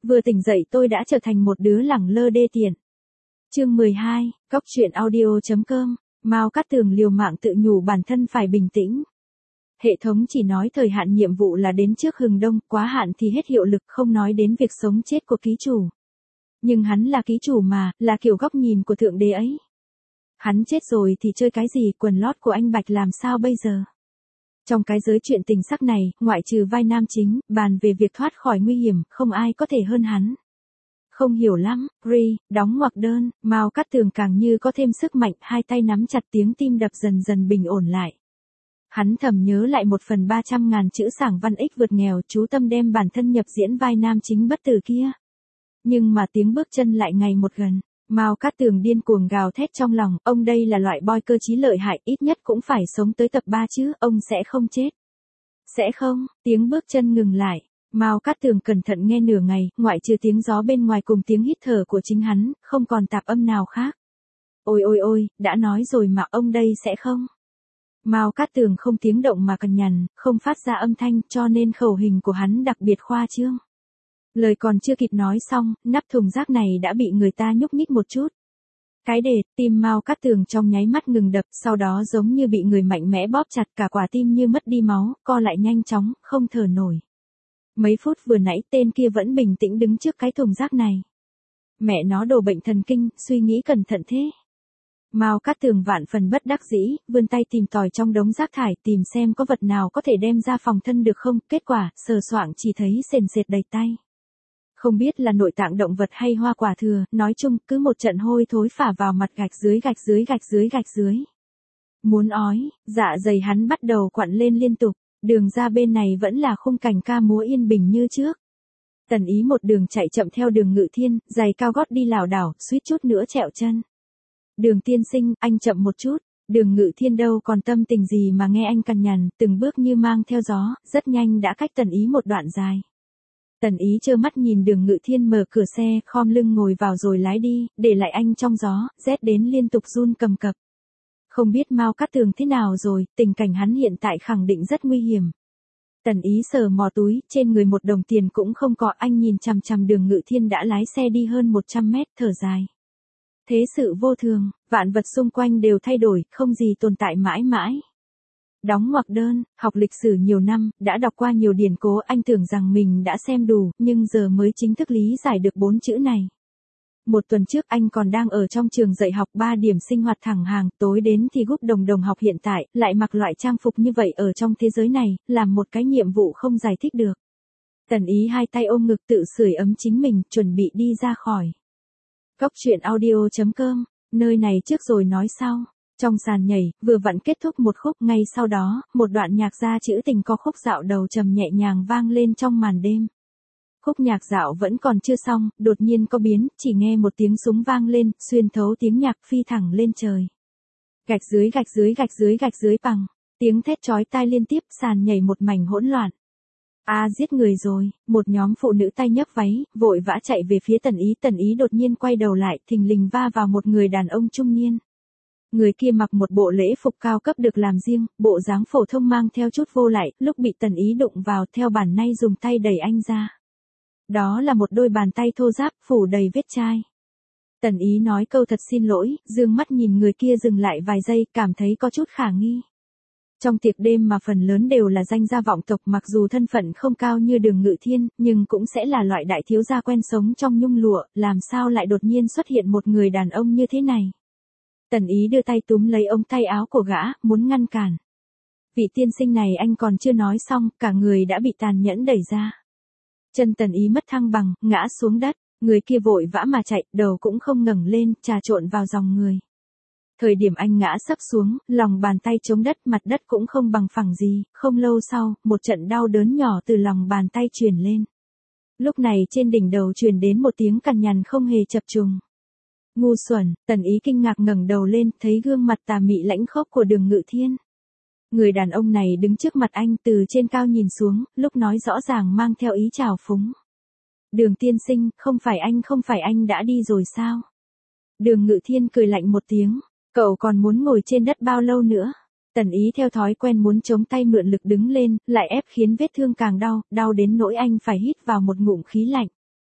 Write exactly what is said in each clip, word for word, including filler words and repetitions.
Vừa tỉnh dậy tôi đã trở thành một đứa lẳng lơ đê tiện. Chương mười hai, Cóc truyện audio.com, Mao Cát Tường liều mạng tự nhủ bản thân phải bình tĩnh. Hệ thống chỉ nói thời hạn nhiệm vụ là đến trước hừng đông, quá hạn thì hết hiệu lực, không nói đến việc sống chết của ký chủ. Nhưng hắn là ký chủ mà, là kiểu góc nhìn của thượng đế ấy. Hắn chết rồi thì chơi cái gì, quần lót của anh Bạch làm sao bây giờ? Trong cái giới chuyện tình sắc này, ngoại trừ vai nam chính, bàn về việc thoát khỏi nguy hiểm, không ai có thể hơn hắn. Không hiểu lắm, Ri, đóng ngoặc đơn, Mao Cát Tường càng như có thêm sức mạnh, hai tay nắm chặt, tiếng tim đập dần dần bình ổn lại. Hắn thầm nhớ lại một phần ba trăm ngàn chữ sảng văn ích vượt nghèo, chú tâm đem bản thân nhập diễn vai nam chính bất tử kia. Nhưng mà tiếng bước chân lại ngày một gần. Mao Cát Tường điên cuồng gào thét trong lòng, ông đây là loại boy cơ trí lợi hại, ít nhất cũng phải sống tới tập ba chứ, ông sẽ không chết. Sẽ không, tiếng bước chân ngừng lại. Mao Cát Tường cẩn thận nghe nửa ngày, ngoại trừ tiếng gió bên ngoài cùng tiếng hít thở của chính hắn, không còn tạp âm nào khác. Ôi ôi ôi, đã nói rồi mà ông đây sẽ không. Mao Cát Tường không tiếng động mà cằn nhằn, không phát ra âm thanh, cho nên khẩu hình của hắn đặc biệt khoa trương. Lời còn chưa kịp nói xong, nắp thùng rác này đã bị người ta nhúc nhích một chút. Cái đệt, tim Mao Cát Tường trong nháy mắt ngừng đập, sau đó giống như bị người mạnh mẽ bóp chặt, cả quả tim như mất đi máu, co lại nhanh chóng, không thở nổi. Mấy phút vừa nãy tên kia vẫn bình tĩnh đứng trước cái thùng rác này. Mẹ nó đồ bệnh thần kinh, suy nghĩ cẩn thận thế. Mao Cát Tường vạn phần bất đắc dĩ, vươn tay tìm tòi trong đống rác thải, tìm xem có vật nào có thể đem ra phòng thân được không, kết quả, sờ soạng chỉ thấy sền sệt đầy tay. Không biết là nội tạng động vật hay hoa quả thừa, nói chung, cứ một trận hôi thối phả vào mặt, gạch dưới gạch dưới gạch dưới gạch dưới. Muốn ói, dạ dày hắn bắt đầu quặn lên liên tục, đường ra bên này vẫn là khung cảnh ca múa yên bình như trước. Tần Ý một đường chạy chậm theo đường Ngự Thiên, giày cao gót đi lảo đảo, suýt chút nữa trẹo chân. Đường tiên sinh, anh chậm một chút. Đường Ngự Thiên đâu còn tâm tình gì mà nghe anh cằn nhằn, từng bước như mang theo gió, rất nhanh đã cách Tần Ý một đoạn dài. Tần Ý trơ mắt nhìn đường Ngự Thiên mở cửa xe, khom lưng ngồi vào rồi lái đi, để lại anh trong gió, rét đến liên tục run cầm cập. Không biết Mao Cát Tường thế nào rồi, tình cảnh hắn hiện tại khẳng định rất nguy hiểm. Tần Ý sờ mò túi, trên người một đồng tiền cũng không có, anh nhìn chằm chằm đường Ngự Thiên đã lái xe đi hơn một trăm mét, thở dài. Thế sự vô thường, vạn vật xung quanh đều thay đổi, không gì tồn tại mãi mãi. Đóng ngoặc đơn, học lịch sử nhiều năm, đã đọc qua nhiều điển cố, anh tưởng rằng mình đã xem đủ, nhưng giờ mới chính thức lý giải được bốn chữ này. Một tuần trước anh còn đang ở trong trường dạy học ba điểm sinh hoạt thẳng hàng, tối đến thì gúp đồng đồng học hiện tại, lại mặc loại trang phục như vậy ở trong thế giới này, làm một cái nhiệm vụ không giải thích được. Tần Ý hai tay ôm ngực tự sưởi ấm chính mình, chuẩn bị đi ra khỏi. Cóc truyện audio.com, nơi này trước rồi nói sau. Trong sàn nhảy, vừa vặn kết thúc một khúc, ngay sau đó, một đoạn nhạc ra chữ tình có khúc dạo đầu trầm nhẹ nhàng vang lên trong màn đêm. Khúc nhạc dạo vẫn còn chưa xong, đột nhiên có biến, chỉ nghe một tiếng súng vang lên, xuyên thấu tiếng nhạc phi thẳng lên trời. Gạch dưới gạch dưới gạch dưới gạch dưới bằng, tiếng thét chói tai liên tiếp, sàn nhảy một mảnh hỗn loạn. A à, giết người rồi, một nhóm phụ nữ tay nhấc váy, vội vã chạy về phía Tần Ý, Tần Ý đột nhiên quay đầu lại, thình lình va vào một người đàn ông trung niên. Người kia mặc một bộ lễ phục cao cấp được làm riêng, bộ dáng phổ thông mang theo chút vô lại, lúc bị Tần Ý đụng vào theo bản năng dùng tay đẩy anh ra. Đó là một đôi bàn tay thô ráp, phủ đầy vết chai. Tần Ý nói câu thật xin lỗi, dương mắt nhìn người kia dừng lại vài giây, cảm thấy có chút khả nghi. Trong tiệc đêm mà phần lớn đều là danh gia vọng tộc, mặc dù thân phận không cao như đường Ngự Thiên, nhưng cũng sẽ là loại đại thiếu gia quen sống trong nhung lụa, làm sao lại đột nhiên xuất hiện một người đàn ông như thế này. Tần Ý đưa tay túm lấy ống tay áo của gã, muốn ngăn cản. Vị tiên sinh này anh còn chưa nói xong, cả người đã bị tàn nhẫn đẩy ra. Chân Tần Ý mất thăng bằng, ngã xuống đất, người kia vội vã mà chạy, đầu cũng không ngẩng lên, trà trộn vào dòng người. Thời điểm anh ngã sấp xuống, lòng bàn tay chống đất, mặt đất cũng không bằng phẳng gì, không lâu sau, một trận đau đớn nhỏ từ lòng bàn tay truyền lên. Lúc này trên đỉnh đầu truyền đến một tiếng cằn nhằn không hề chập trùng. Ngu xuẩn, Tần Ý kinh ngạc ngẩng đầu lên, thấy gương mặt tà mị lãnh khốc của đường Ngự Thiên. Người đàn ông này đứng trước mặt anh từ trên cao nhìn xuống, lúc nói rõ ràng mang theo ý trào phúng. Đường tiên sinh, không phải anh không phải anh đã đi rồi sao? Đường Ngự Thiên cười lạnh một tiếng, cậu còn muốn ngồi trên đất bao lâu nữa? Tần Ý theo thói quen muốn chống tay mượn lực đứng lên, lại ép khiến vết thương càng đau, đau đến nỗi anh phải hít vào một ngụm khí lạnh.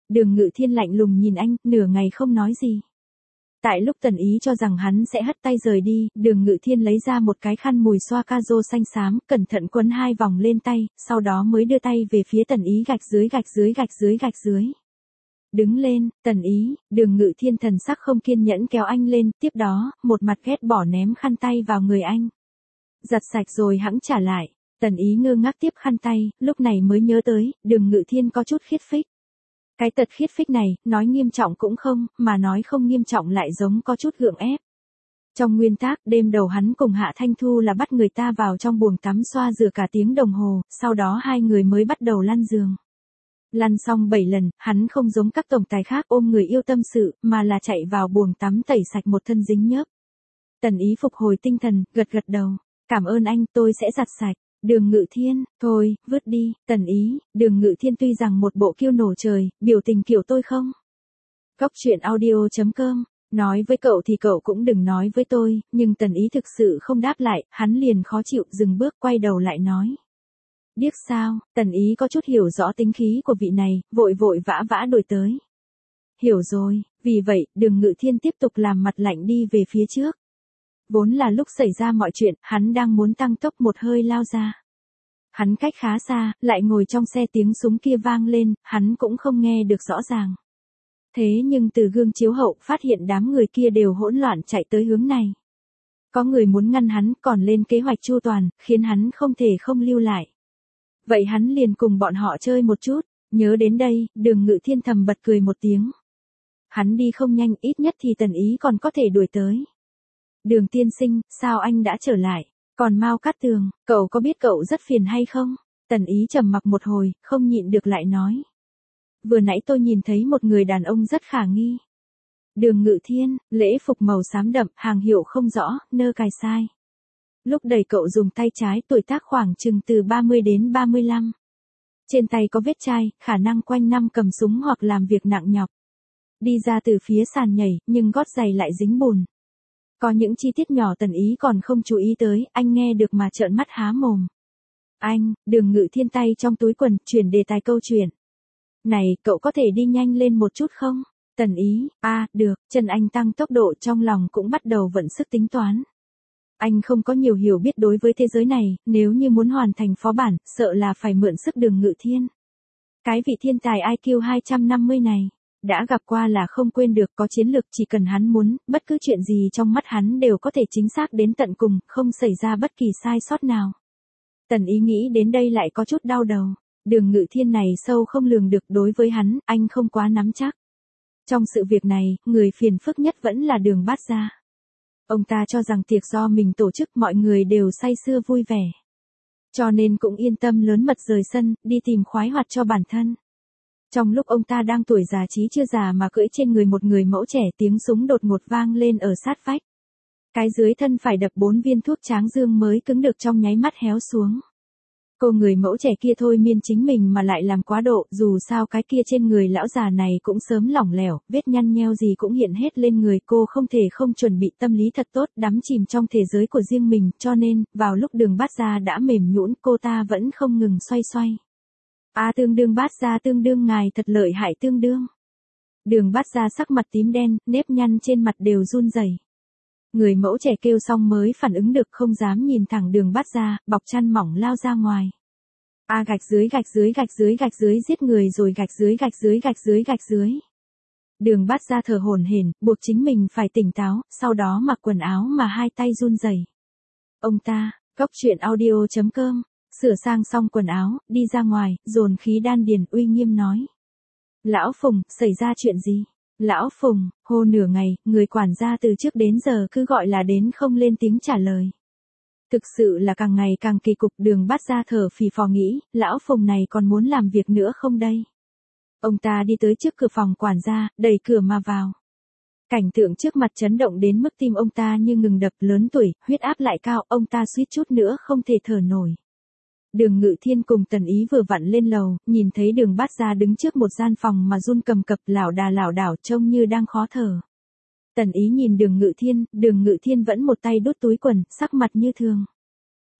Đường Ngự Thiên lạnh lùng nhìn anh, nửa ngày không nói gì. Tại lúc Tần Ý cho rằng hắn sẽ hất tay rời đi, Đường Ngự Thiên lấy ra một cái khăn mùi xoa ca rô xanh xám, cẩn thận quấn hai vòng lên tay, sau đó mới đưa tay về phía Tần Ý gạch dưới gạch dưới gạch dưới gạch dưới. Đứng lên, Tần Ý, Đường Ngự Thiên thần sắc không kiên nhẫn kéo anh lên, tiếp đó, một mặt ghét bỏ ném khăn tay vào người anh. Giặt sạch rồi hẵng trả lại. Tần Ý ngơ ngác tiếp khăn tay, lúc này mới nhớ tới, Đường Ngự Thiên có chút khiết phích. Cái tật khiết phích này, nói nghiêm trọng cũng không, mà nói không nghiêm trọng lại giống có chút gượng ép. Trong nguyên tắc, đêm đầu hắn cùng Hạ Thanh Thu là bắt người ta vào trong buồng tắm xoa rửa cả tiếng đồng hồ, sau đó hai người mới bắt đầu lăn giường. Lăn xong bảy lần, hắn không giống các tổng tài khác ôm người yêu tâm sự, mà là chạy vào buồng tắm tẩy sạch một thân dính nhớp. Tần Ý phục hồi tinh thần, gật gật đầu. Cảm ơn anh, tôi sẽ giặt sạch. Đường Ngự Thiên, thôi, vứt đi. Tần Ý, Đường Ngự Thiên tuy rằng một bộ kiêu nổ trời, biểu tình kiểu tôi không. Góc truyện audio chấm com, nói với cậu thì cậu cũng đừng nói với tôi, nhưng Tần Ý thực sự không đáp lại, hắn liền khó chịu dừng bước quay đầu lại nói. Điếc sao, Tần Ý có chút hiểu rõ tính khí của vị này, vội vội vã vã đuổi tới. Hiểu rồi, vì vậy, Đường Ngự Thiên tiếp tục làm mặt lạnh đi về phía trước. Vốn là lúc xảy ra mọi chuyện, hắn đang muốn tăng tốc một hơi lao ra. Hắn cách khá xa, lại ngồi trong xe tiếng súng kia vang lên, hắn cũng không nghe được rõ ràng. Thế nhưng từ gương chiếu hậu phát hiện đám người kia đều hỗn loạn chạy tới hướng này. Có người muốn ngăn hắn, còn lên kế hoạch chu toàn, khiến hắn không thể không lưu lại. Vậy hắn liền cùng bọn họ chơi một chút, nhớ đến đây, Đường Ngự Thiên thầm bật cười một tiếng. Hắn đi không nhanh, ít nhất thì Tần Ý còn có thể đuổi tới. Đường tiên sinh, sao anh đã trở lại? Còn Mao Cát Tường, cậu có biết cậu rất phiền hay không? Tần Ý trầm mặc một hồi, không nhịn được lại nói. Vừa nãy tôi nhìn thấy một người đàn ông rất khả nghi. Đường Ngự Thiên, lễ phục màu xám đậm, hàng hiệu không rõ, nơ cài sai. Lúc đẩy cậu dùng tay trái, tuổi tác khoảng chừng từ ba mươi đến ba mươi lăm. Trên tay có vết chai, khả năng quanh năm cầm súng hoặc làm việc nặng nhọc. Đi ra từ phía sàn nhảy, nhưng gót giày lại dính bùn. Có những chi tiết nhỏ Tần Ý còn không chú ý tới, anh nghe được mà trợn mắt há mồm. Anh, Đường Ngự Thiên tay trong túi quần, chuyển đề tài câu chuyện. Này, cậu có thể đi nhanh lên một chút không? Tần Ý, a à, được, chân anh tăng tốc độ trong lòng cũng bắt đầu vận sức tính toán. Anh không có nhiều hiểu biết đối với thế giới này, nếu như muốn hoàn thành phó bản, sợ là phải mượn sức Đường Ngự Thiên. Cái vị thiên tài i kiu hai trăm năm mươi này. Đã gặp qua là không quên được, có chiến lược, chỉ cần hắn muốn, bất cứ chuyện gì trong mắt hắn đều có thể chính xác đến tận cùng, không xảy ra bất kỳ sai sót nào. Tần Ý nghĩ đến đây lại có chút đau đầu. Đường Ngự Thiên này sâu không lường được, đối với hắn, anh không quá nắm chắc. Trong sự việc này, người phiền phức nhất vẫn là Đường Bát Gia. Ông ta cho rằng tiệc do mình tổ chức mọi người đều say sưa vui vẻ. Cho nên cũng yên tâm lớn mật rời sân, đi tìm khoái hoạt cho bản thân. Trong lúc ông ta đang tuổi già trí chưa già mà cưỡi trên người một người mẫu trẻ, tiếng súng đột ngột vang lên ở sát vách. Cái dưới thân phải đập bốn viên thuốc tráng dương mới cứng được trong nháy mắt héo xuống. Cô người mẫu trẻ kia thôi miên chính mình mà lại làm quá độ, dù sao cái kia trên người lão già này cũng sớm lỏng lẻo, vết nhăn nheo gì cũng hiện hết lên người, cô không thể không chuẩn bị tâm lý thật tốt, đắm chìm trong thế giới của riêng mình, cho nên, vào lúc Đường Bát Gia đã mềm nhũn, cô ta vẫn không ngừng xoay xoay. A à, tương đương Bát Gia tương đương ngài thật lợi hại tương đương. Đường Bát Gia sắc mặt tím đen, nếp nhăn trên mặt đều run rẩy. Người mẫu trẻ kêu xong mới phản ứng được, không dám nhìn thẳng Đường Bát Gia, bọc chăn mỏng lao ra ngoài. A à, gạch dưới gạch dưới gạch dưới gạch dưới giết người rồi gạch dưới gạch dưới gạch dưới gạch dưới. Đường Bát Gia thở hổn hển, buộc chính mình phải tỉnh táo, sau đó mặc quần áo mà hai tay run rẩy. Ông ta, góc truyện audio chấm com, sửa sang xong quần áo, đi ra ngoài, dồn khí đan điền, uy nghiêm nói. Lão Phùng, xảy ra chuyện gì? Lão Phùng, hô nửa ngày, người quản gia từ trước đến giờ cứ gọi là đến không lên tiếng trả lời. Thực sự là càng ngày càng kỳ cục. Đường Bát Gia thở phì phò nghĩ, lão Phùng này còn muốn làm việc nữa không đây? Ông ta đi tới trước cửa phòng quản gia, đẩy cửa mà vào. Cảnh tượng trước mặt chấn động đến mức tim ông ta như ngừng đập, lớn tuổi, huyết áp lại cao, ông ta suýt chút nữa không thể thở nổi. Đường Ngự Thiên cùng Tần Ý vừa vặn lên lầu, nhìn thấy Đường Bát Gia đứng trước một gian phòng mà run cầm cập, lảo đà lảo đảo, trông như đang khó thở. Tần Ý nhìn Đường Ngự Thiên, Đường Ngự Thiên vẫn một tay đút túi quần, sắc mặt như thường.